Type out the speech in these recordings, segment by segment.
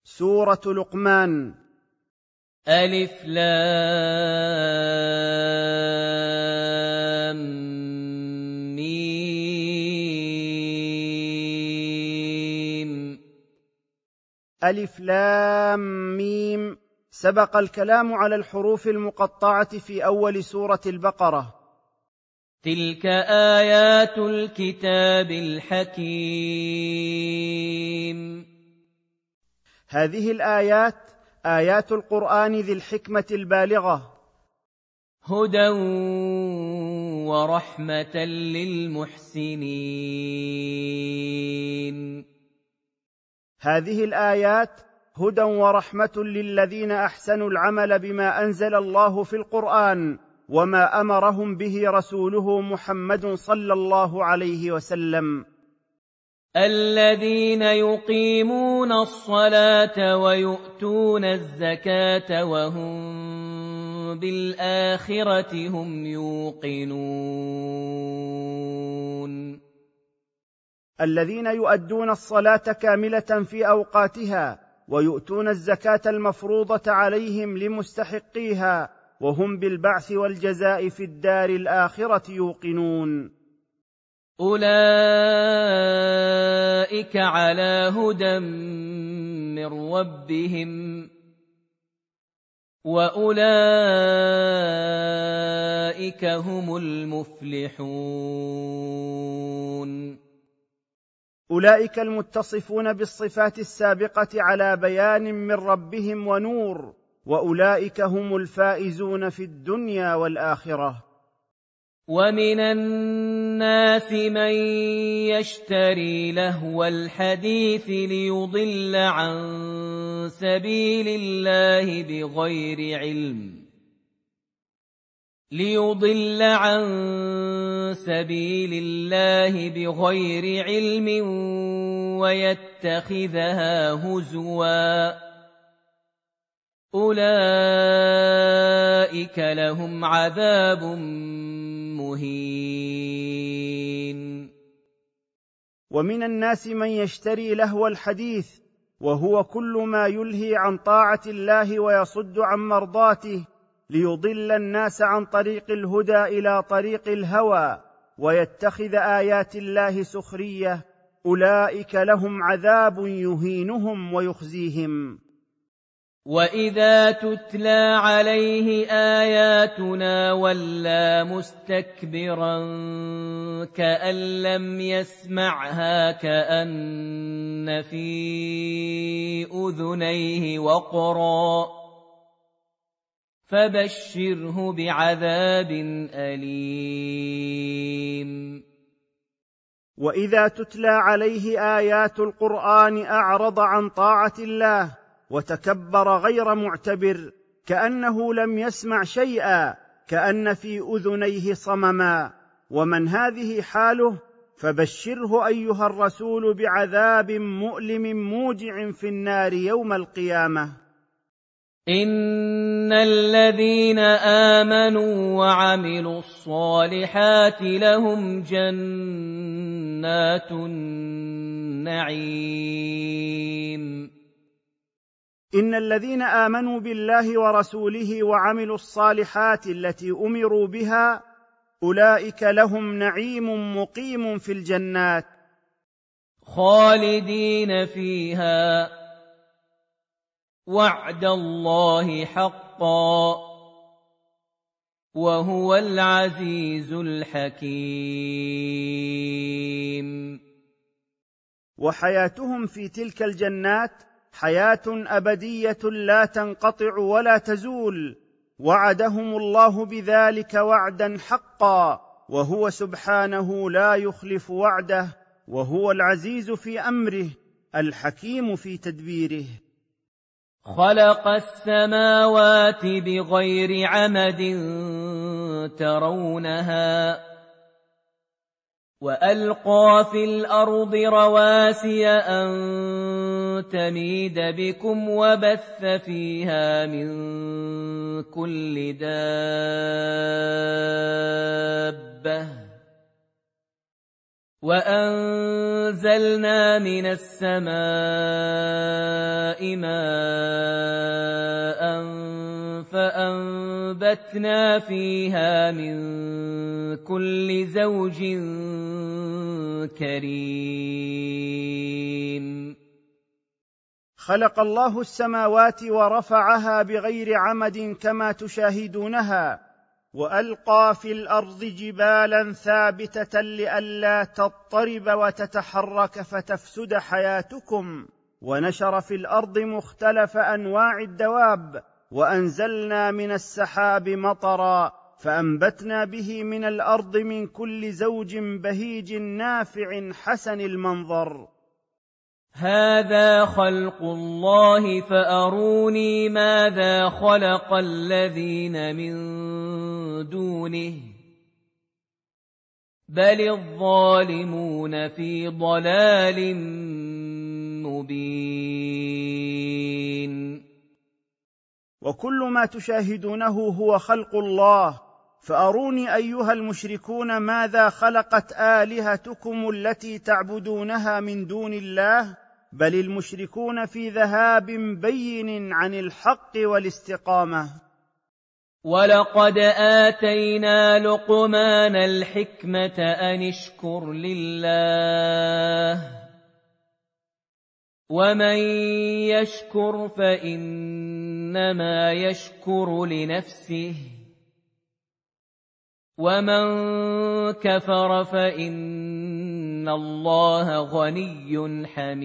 سورة لقمان. ألف لام ميم. ألف لام ميم. سبق الكلام على الحروف المقطعة في أول سورة البقرة. تلك آيات الكتاب الحكيم. هذه الآيات آيات القرآن ذي الحكمة البالغة، هدى ورحمة للمحسنين. هذه الآيات هدى ورحمة للذين أحسنوا العمل بما أنزل الله في القرآن وما أمرهم به رسوله محمد صلى الله عليه وسلم. الذين يقيمون الصلاة ويؤتون الزكاة وهم بالآخرة هم يوقنون. الذين يؤدون الصلاة كاملة في أوقاتها ويؤتون الزكاة المفروضة عليهم لمستحقيها وهم بالبعث والجزاء في الدار الآخرة يوقنون. أولئك على هدى من ربهم وأولئك هم المفلحون. أولئك المتصفون بالصفات السابقة على بيان من ربهم ونور، وأولئك هم الفائزون في الدنيا والآخرة. ومن الناس من يشتري لهو الحديث ليضل عن سبيل الله بغير علم ويتخذها هزوا. أولئك لهم عذاب مهين. ومن الناس من يشتري لهو الحديث، وهو كل ما يلهي عن طاعة الله ويصد عن مرضاته، ليضل الناس عن طريق الهدى إلى طريق الهوى ويتخذ آيات الله سخرية. أولئك لهم عذاب يهينهم ويخزيهم. وإذا تتلى عليه آياتنا ولى مستكبرا كأن لم يسمعها كأن في أذنيه وقرا فبشره بعذاب أليم. وإذا تتلى عليه آيات القرآن أعرض عن طاعة الله وتكبر غير معتبر كأنه لم يسمع شيئا، كأن في أذنيه صمما. ومن هذه حاله فبشره أيها الرسول بعذاب مؤلم موجع في النار يوم القيامة. إن الذين آمنوا وعملوا الصالحات لهم جنات النعيم. إن الذين آمنوا بالله ورسوله وعملوا الصالحات التي أمروا بها أولئك لهم نعيم مقيم في الجنات خالدين فيها وعد الله حقا وهو العزيز الحكيم. وحياتهم في تلك الجنات حياة أبدية لا تنقطع ولا تزول، وعدهم الله بذلك وعدا حقا، وهو سبحانه لا يخلف وعده، وهو العزيز في أمره الحكيم في تدبيره. خلق السماوات بغير عمد ترونها وألقى في الأرض رواسي أن تميد بكم وبث فيها من كل دابة وأنزلنا من السماء ماء فأنبتنا فيها من كل زوج كريم. خلق الله السماوات ورفعها بغير عمد كما تشاهدونها، وألقى في الأرض جبالا ثابتة لئلا تضطرب وتتحرك فتفسد حياتكم، ونشر في الأرض مختلف أنواع الدواب، وأنزلنا من السحاب مطرا فأنبتنا به من الأرض من كل زوج بهيج نافع حسن المنظر. هذا خلق الله فأروني ماذا خلق الذين من دونه بل الظالمون في ضلال مبين. وكل ما تشاهدونه هو خلق الله، فأروني أيها المشركون ماذا خلقت آلهتكم التي تعبدونها من دون الله، بل المشركون في ذهاب بين عن الحق والاستقامة. ولقد آتينا لقمان الحكمة أن اشكر لله ومن يشكر فإنما يشكر لنفسه ومن كفر فإن الله غني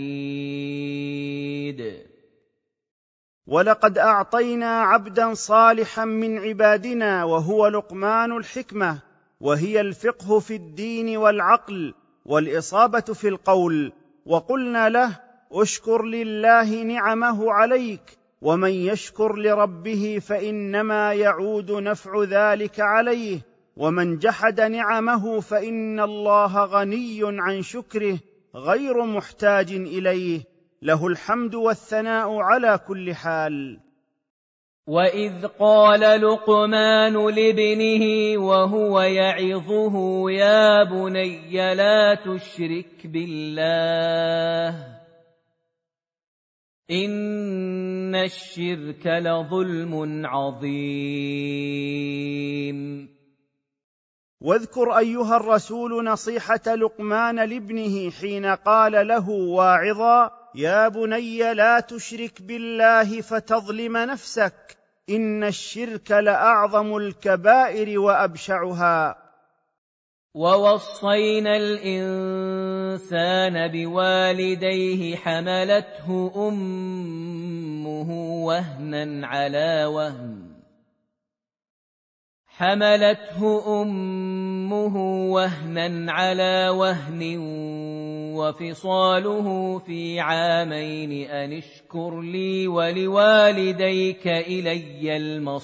حميد. ولقد أعطينا عبدا صالحا من عبادنا وهو لقمان الحكمة، وهي الفقه في الدين والعقل والإصابة في القول، وقلنا له اشكر لله نعمه عليك، ومن يشكر لربه فإنما يعود نفع ذلك عليه، ومن جحد نعمه فإن الله غني عن شكره غير محتاج إليه، له الحمد والثناء على كل حال. وإذ قال لقمان لابنه وهو يعظه يا بني لا تشرك بالله إن الشرك لظلم عظيم. واذكر أيها الرسول نصيحة لقمان لابنه حين قال له واعظا يا بني لا تشرك بالله فتظلم نفسك إن الشرك لأعظم الكبائر وأبشعها. ووصينا الإنسان بوالديه حملته أمه وهنا على وهن وفصاله في عامين أن اشكر لي ولوالديك إلي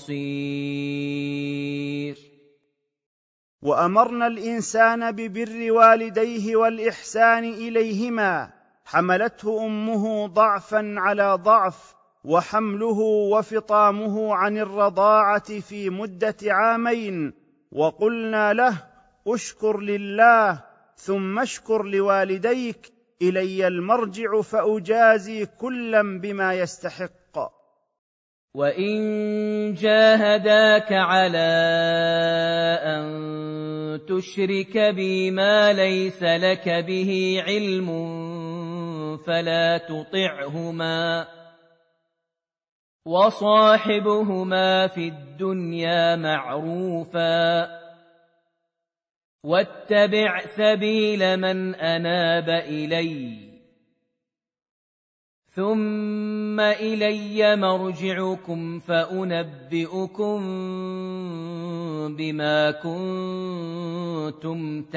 المصير. وأمرنا الإنسان ببر والديه والإحسان إليهما، حملته أمه ضعفا على ضعف، وحمله وفطامه عن الرضاعة في مدة عامين، وقلنا له اشكر لله ثم اشكر لوالديك إلي المرجع فأجازي كلا بما يستحق. وإن جاهداك على أن تشرك بي ما ليس لك به علم فلا تطعهما وصاحبهما في الدنيا معروفا واتبع سبيل من أناب إلي ثم إلي مرجعكم فأنبئكم بما كنتم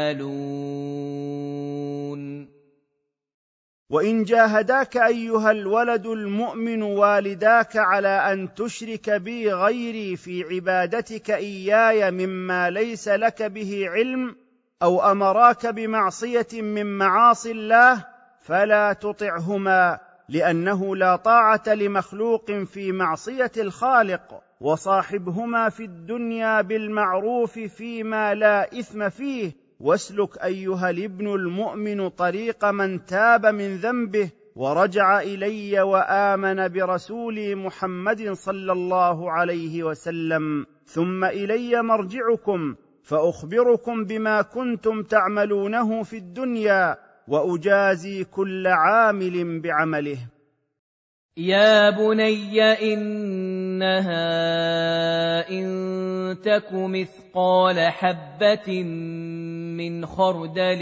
تعملون. وإن جاهداك أيها الولد المؤمن والداك على أن تشرك بي غيري في عبادتك إياي مما ليس لك به علم أو أمراك بمعصية من معاصي الله فلا تطعهما، لأنه لا طاعة لمخلوق في معصية الخالق، وصاحبهما في الدنيا بالمعروف فيما لا إثم فيه، واسلك أيها الابن المؤمن طريق من تاب من ذنبه ورجع إلي وآمن برسولي محمد صلى الله عليه وسلم، ثم إلي مرجعكم فأخبركم بما كنتم تعملونه في الدنيا وأجازي كل عامل بعمله. يا بني إنها إن تك مثقال حبة من خردل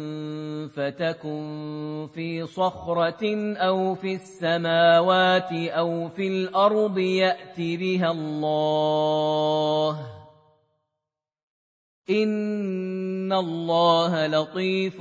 فتكن في صخرة أو في السماوات أو في الأرض يأت بها الله إن الله لطيف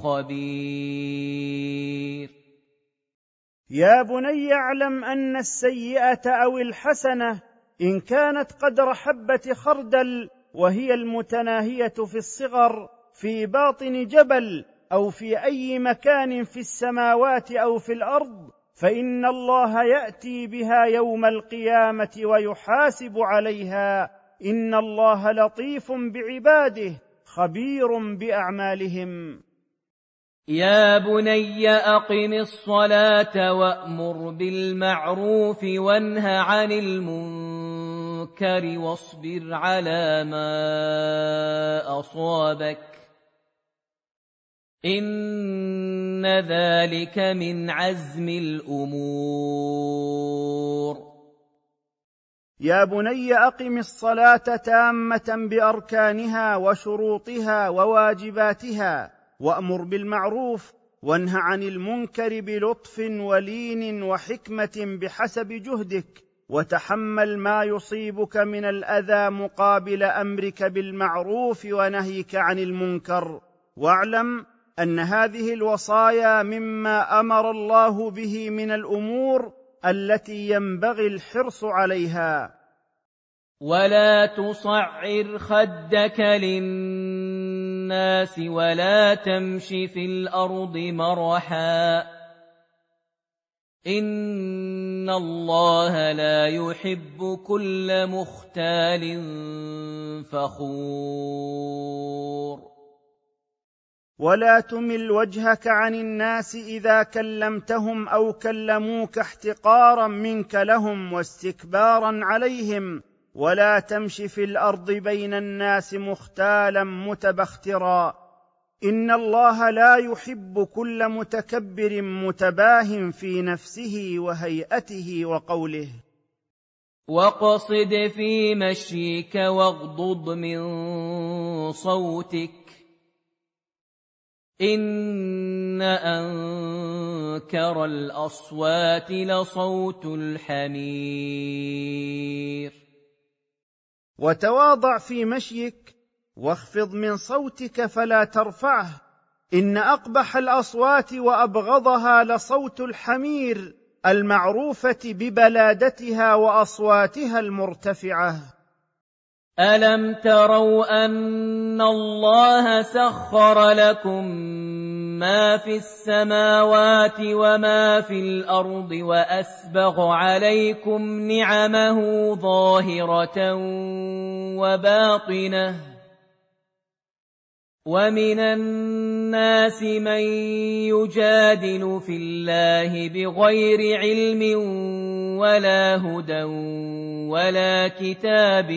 خبير. يا بني اعلم أن السيئة أو الحسنة إن كانت قدر حبة خردل، وهي المتناهية في الصغر، في باطن جبل أو في أي مكان في السماوات أو في الأرض، فإن الله يأتي بها يوم القيامة ويحاسب عليها، إن الله لطيف بعباده خبير بأعمالهم. يا بني أقم الصلاة وأمر بالمعروف وانه عن المنكر واصبر على ما أصابك إن ذلك من عزم الأمور. يا بني أقم الصلاة تامة بأركانها وشروطها وواجباتها، وأمر بالمعروف وانه عن المنكر بلطف ولين وحكمة بحسب جهدك، وتحمل ما يصيبك من الأذى مقابل أمرك بالمعروف ونهيك عن المنكر، واعلم أن هذه الوصايا مما أمر الله به من الأمور التي ينبغي الحرص عليها. ولا تصعر خدك للناس ولا تمش في الأرض مرحا إن الله لا يحب كل مختال فخور. ولا تمل وجهك عن الناس إذا كلمتهم أو كلموك احتقارا منك لهم واستكبارا عليهم، ولا تمش في الأرض بين الناس مختالا متبخترا، إن الله لا يحب كل متكبر متباه في نفسه وهيئته وقوله. واقصد في مشيك واغضض من صوتك إن أنكر الأصوات لصوت الحمير. وتواضع في مشيك واخفض من صوتك فلا ترفعه، إن أقبح الأصوات وأبغضها لصوت الحمير المعروفة ببلادتها وأصواتها المرتفعة. ألم تروا أن الله سخر لكم ما في السماوات وما في الأرض وأسبغ عليكم نعمه ظاهرة وباطنة ومن الناس من يجادل في الله بغير علم ولا هدى ولا كتاب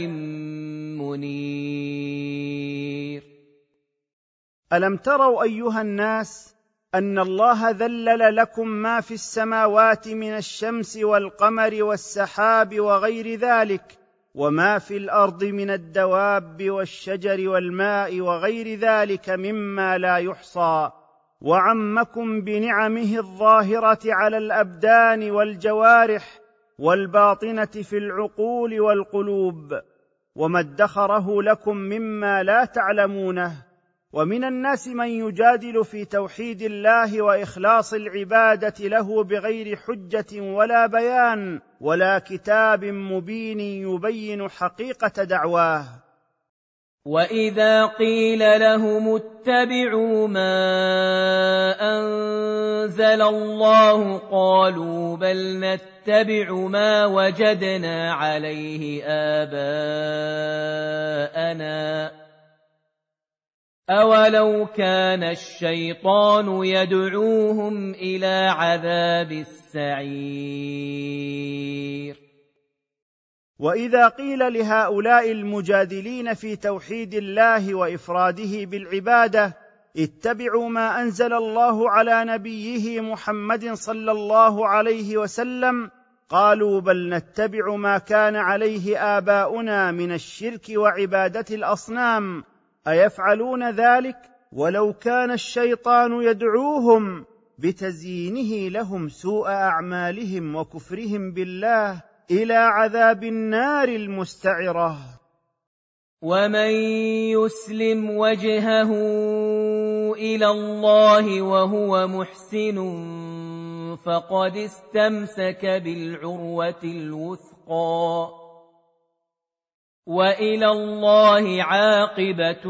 منير. ألم تروا أيها الناس أن الله ذلل لكم ما في السماوات من الشمس والقمر والسحاب وغير ذلك، وما في الأرض من الدواب والشجر والماء وغير ذلك مما لا يحصى، وعمكم بنعمه الظاهرة على الأبدان والجوارح والباطنة في العقول والقلوب، وما ادخره لكم مما لا تعلمونه. ومن الناس من يجادل في توحيد الله وإخلاص العبادة له بغير حجة ولا بيان ولا كتاب مبين يبين حقيقة دعواه. وإذا قيل لهم اتبعوا ما أنزل الله قالوا بل نتبع ما وجدنا عليه آباءنا أولو كان الشيطان يدعوهم إلى عذاب السعير. وإذا قيل لهؤلاء المجادلين في توحيد الله وإفراده بالعبادة اتبعوا ما أنزل الله على نبيه محمد صلى الله عليه وسلم، قالوا بل نتبع ما كان عليه آباؤنا من الشرك وعبادة الأصنام. أيفعلون ذلك ولو كان الشيطان يدعوهم بتزيينه لهم سوء أعمالهم وكفرهم بالله إلى عذاب النار المستعرة. ومن يسلم وجهه إلى الله وهو محسن فقد استمسك بالعروة الوثقى وإلى الله عاقبة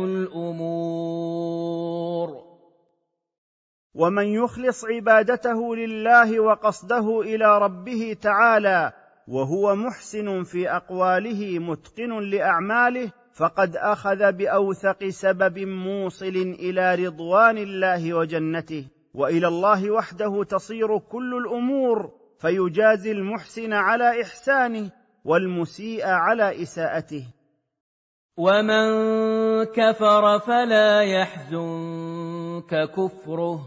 الأمور. ومن يخلص عبادته لله وقصده إلى ربه تعالى وهو محسن في أقواله متقن لأعماله فقد أخذ بأوثق سبب موصل إلى رضوان الله وجنته، وإلى الله وحده تصير كل الأمور، فيجازي المحسن على إحسانه والمسيء على إساءته. ومن كفر فلا يحزنك كفره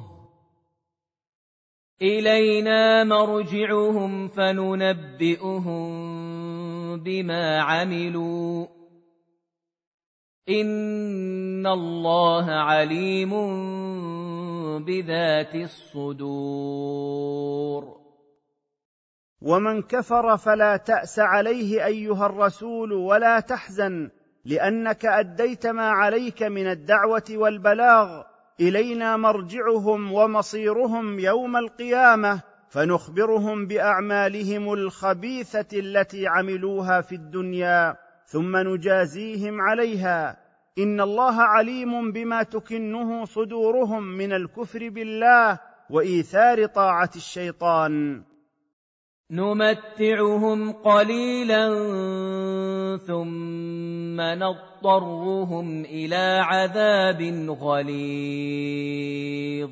إلينا مرجعهم فننبئهم بما عملوا إن الله عليم بذات الصدور. ومن كفر فلا تأس عليه أيها الرسول ولا تحزن، لأنك أديت ما عليك من الدعوة والبلاغ. إلينا مرجعهم ومصيرهم يوم القيامة فنخبرهم بأعمالهم الخبيثة التي عملوها في الدنيا ثم نجازيهم عليها. إن الله عليم بما تكنه صدورهم من الكفر بالله وإيثار طاعة الشيطان. نمتعهم قليلا ثم نضطرهم إلى عذاب غليظ.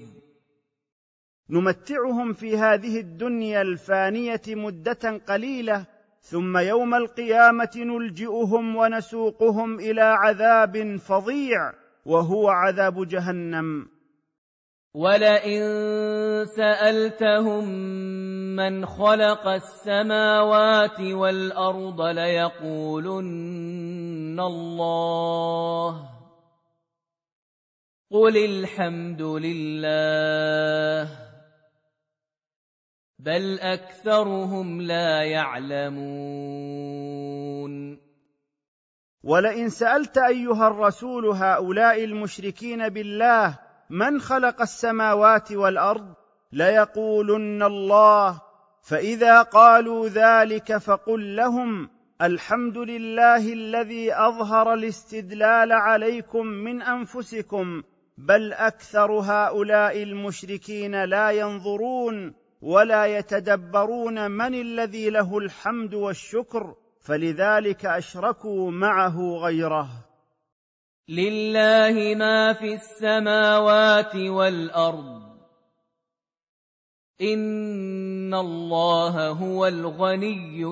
نمتعهم في هذه الدنيا الفانية مدة قليلة، ثم يوم القيامة نلجئهم ونسوقهم إلى عذاب فظيع وهو عذاب جهنم. ولئن سألتهم من خلق السماوات والأرض ليقولن الله قل الحمد لله بل أكثرهم لا يعلمون. ولئن سألت أيها الرسول هؤلاء المشركين بالله من خلق السماوات والأرض ليقولن الله، فإذا قالوا ذلك فقل لهم الحمد لله الذي أظهر الاستدلال عليكم من أنفسكم، بل أكثر هؤلاء المشركين لا ينظرون ولا يتدبرون من الذي له الحمد والشكر، فلذلك أشركوا معه غيره. لله ما في السماوات والأرض إن الله هو الغني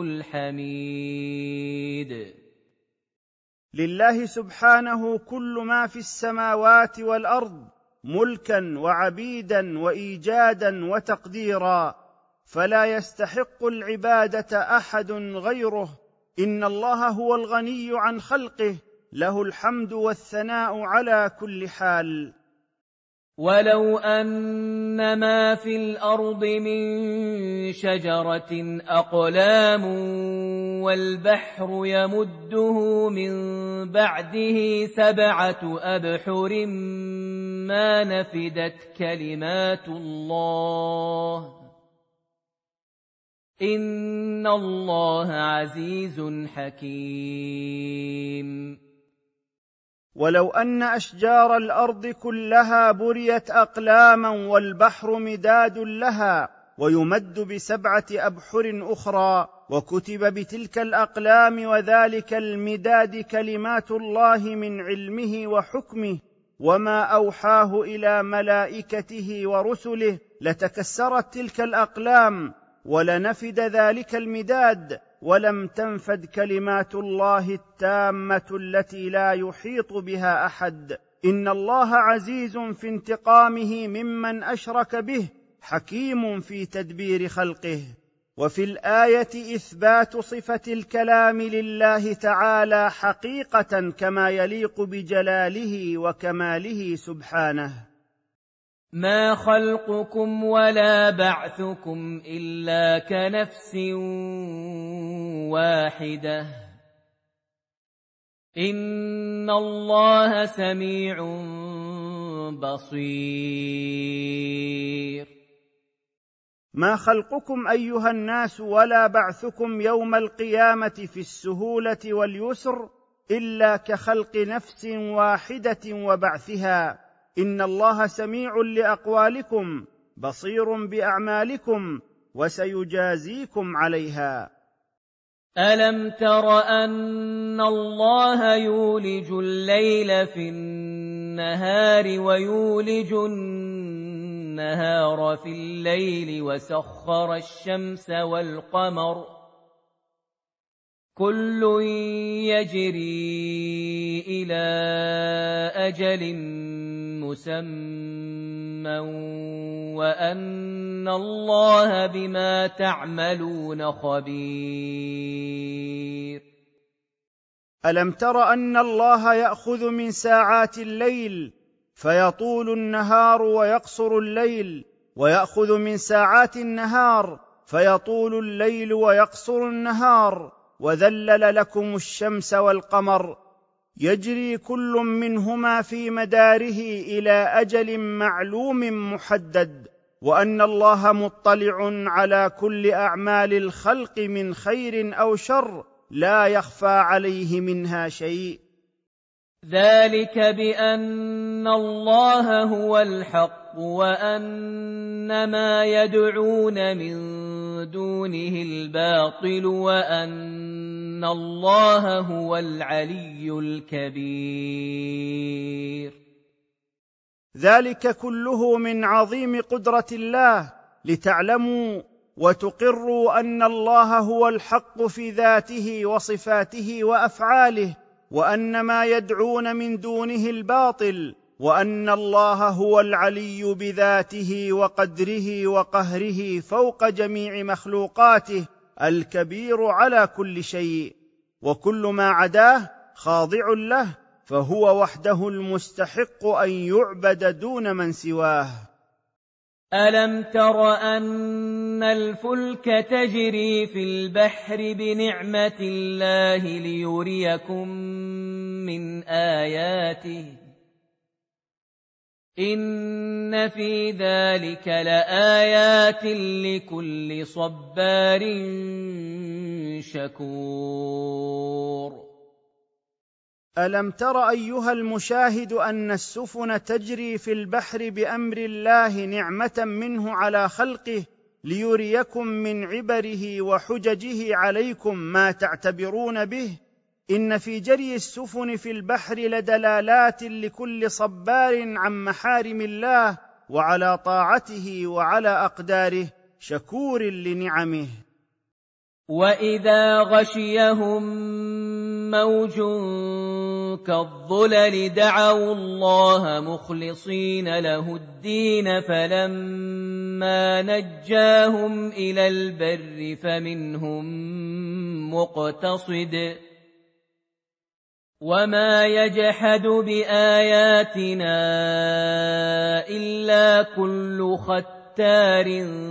الحميد. لله سبحانه كل ما في السماوات والأرض ملكا وعبيدا وإيجادا وتقديرا، فلا يستحق العبادة أحد غيره. إن الله هو الغني عن خلقه، له الحمد والثناء على كل حال. ولو أن ما في الأرض من شجرة أقلام والبحر يمده من بعده 7 أبحر ما نفدت كلمات الله إن الله عزيز حكيم. ولو أن أشجار الأرض كلها بريت أقلاما والبحر مداد لها ويمد ب7 أبحر أخرى وكتب بتلك الأقلام وذلك المداد كلمات الله من علمه وحكمه وما اوحاه الى ملائكته ورسله لتكسرت تلك الاقلام ولنفد ذلك المداد، ولم تنفد كلمات الله التامه التي لا يحيط بها احد. ان الله عزيز في انتقامه ممن اشرك به، حكيم في تدبير خلقه. وفي الايه اثبات صفه الكلام لله تعالى حقيقه كما يليق بجلاله وكماله سبحانه. ما خلقكم ولا بعثكم إلا كنفس واحدة إن الله سميع بصير. ما خلقكم ايها الناس ولا بعثكم يوم القيامه في السهوله واليسر الا كخلق نفس واحده وبعثها. ان الله سميع لاقوالكم بصير باعمالكم وسيجازيكم عليها. ألم تر أن الله يولج الليل في النهار ويولج النهار في الليل وسخر الشمس والقمر كل يجري إلى أجل مسمى وأن الله بما تعملون خبير. ألم تر أن الله يأخذ من ساعات الليل فيطول النهار ويقصر الليل، ويأخذ من ساعات النهار فيطول الليل ويقصر النهار، وذلل لكم الشمس والقمر يجري كل منهما في مداره إلى أجل معلوم محدد، وأن الله مطلع على كل أعمال الخلق من خير أو شر لا يخفى عليه منها شيء. ذلك بأن الله هو الحق وأن ما يدعون من دونه الباطل وأن الله هو العلي الكبير. ذلك كله من عظيم قدرة الله لتعلموا وتقروا أن الله هو الحق في ذاته وصفاته وأفعاله، وأن ما يدعون من دونه الباطل، وأن الله هو العلي بذاته وقدره وقهره فوق جميع مخلوقاته الكبير على كل شيء، وكل ما عداه خاضع له، فهو وحده المستحق أن يعبد دون من سواه. ألم تر أن الفلك تجري في البحر بنعمة الله ليريكم من آياته إن في ذلك لآيات لكل صبار شكور. ألم تر أيها المشاهد أن السفن تجري في البحر بأمر الله نعمة منه على خلقه ليريكم من عبره وحججه عليكم ما تعتبرون به؟ إن في جري السفن في البحر لدلالات لكل صبار عن محارم الله وعلى طاعته وعلى أقداره شكور لنعمه. وإذا غشيهم موج كالظلل دعوا الله مخلصين له الدين فلما نجاهم إلى البر فمنهم مقتصد وما يجحد بآياتنا إلا كل ختار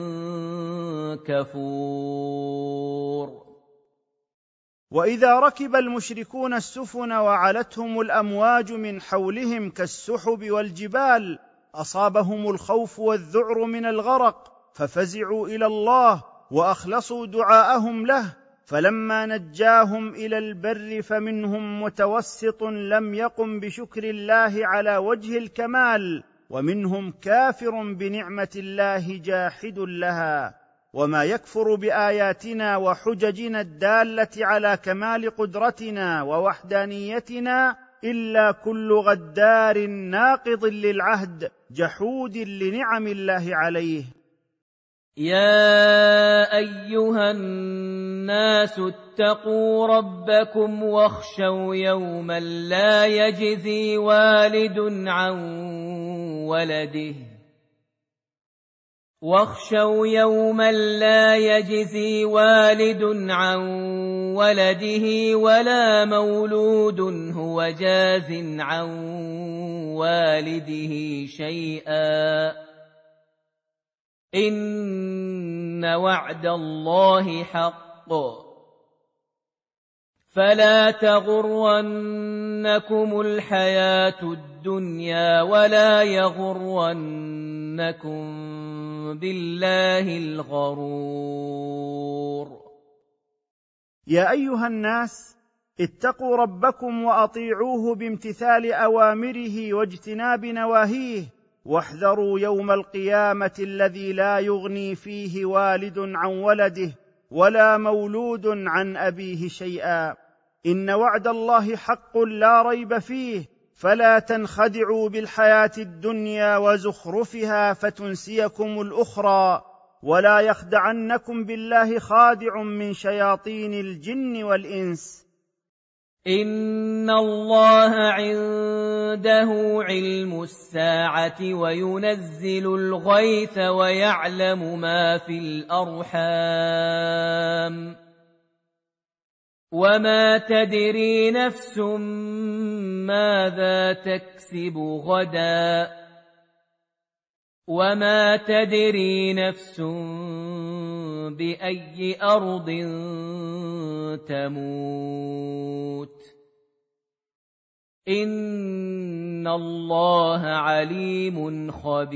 كفور. وإذا ركب المشركون السفن وعلتهم الأمواج من حولهم كالسحب والجبال أصابهم الخوف والذعر من الغرق ففزعوا إلى الله وأخلصوا دعاءهم له، فلما نجاهم إلى البر فمنهم متوسط لم يقم بشكر الله على وجه الكمال، ومنهم كافر بنعمة الله جاحد لها. وما يكفر بآياتنا وحججنا الدالة على كمال قدرتنا ووحدانيتنا إلا كل غدار ناقض للعهد جحود لنعم الله عليه. يا أيها الناس اتقوا ربكم واخشوا يوما لا يجزي والد عن ولده ولا مولود هو جاز عن والده شيئا إن وعد الله حق فلا تغرنكم الحياة الدنيا ولا يغرنكم بالله الغرور. يا أيها الناس اتقوا ربكم وأطيعوه بامتثال أوامره واجتناب نواهيه، واحذروا يوم القيامة الذي لا يغني فيه والد عن ولده ولا مولود عن أبيه شيئا. إن وعد الله حق لا ريب فيه، فلا تنخدعوا بالحياة الدنيا وزخرفها فتنسيكم الأخرى، ولا يخدعنكم بالله خادع من شياطين الجن والإنس. إن الله عنده علم الساعة وينزل الغيث ويعلم ما في الأرحام وما تدري نفس ماذا تكسب غدا وما تدري نفس بأي أرض تموت إن الله عليم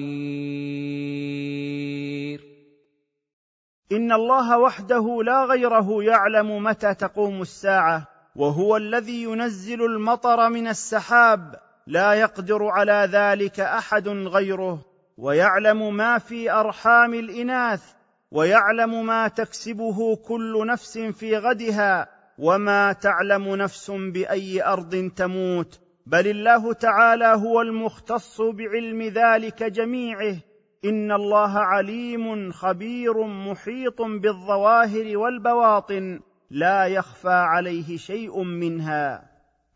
خبير. إن الله وحده لا غيره يعلم متى تقوم الساعة، وهو الذي ينزل المطر من السحاب، لا يقدر على ذلك أحد غيره، ويعلم ما في أرحام الإناث، ويعلم ما تكسبه كل نفس في غدها، وما تعلم نفس بأي أرض تموت، بل الله تعالى هو المختص بعلم ذلك جميعه. إن الله عليم خبير محيط بالظواهر والبواطن، لا يخفى عليه شيء منها.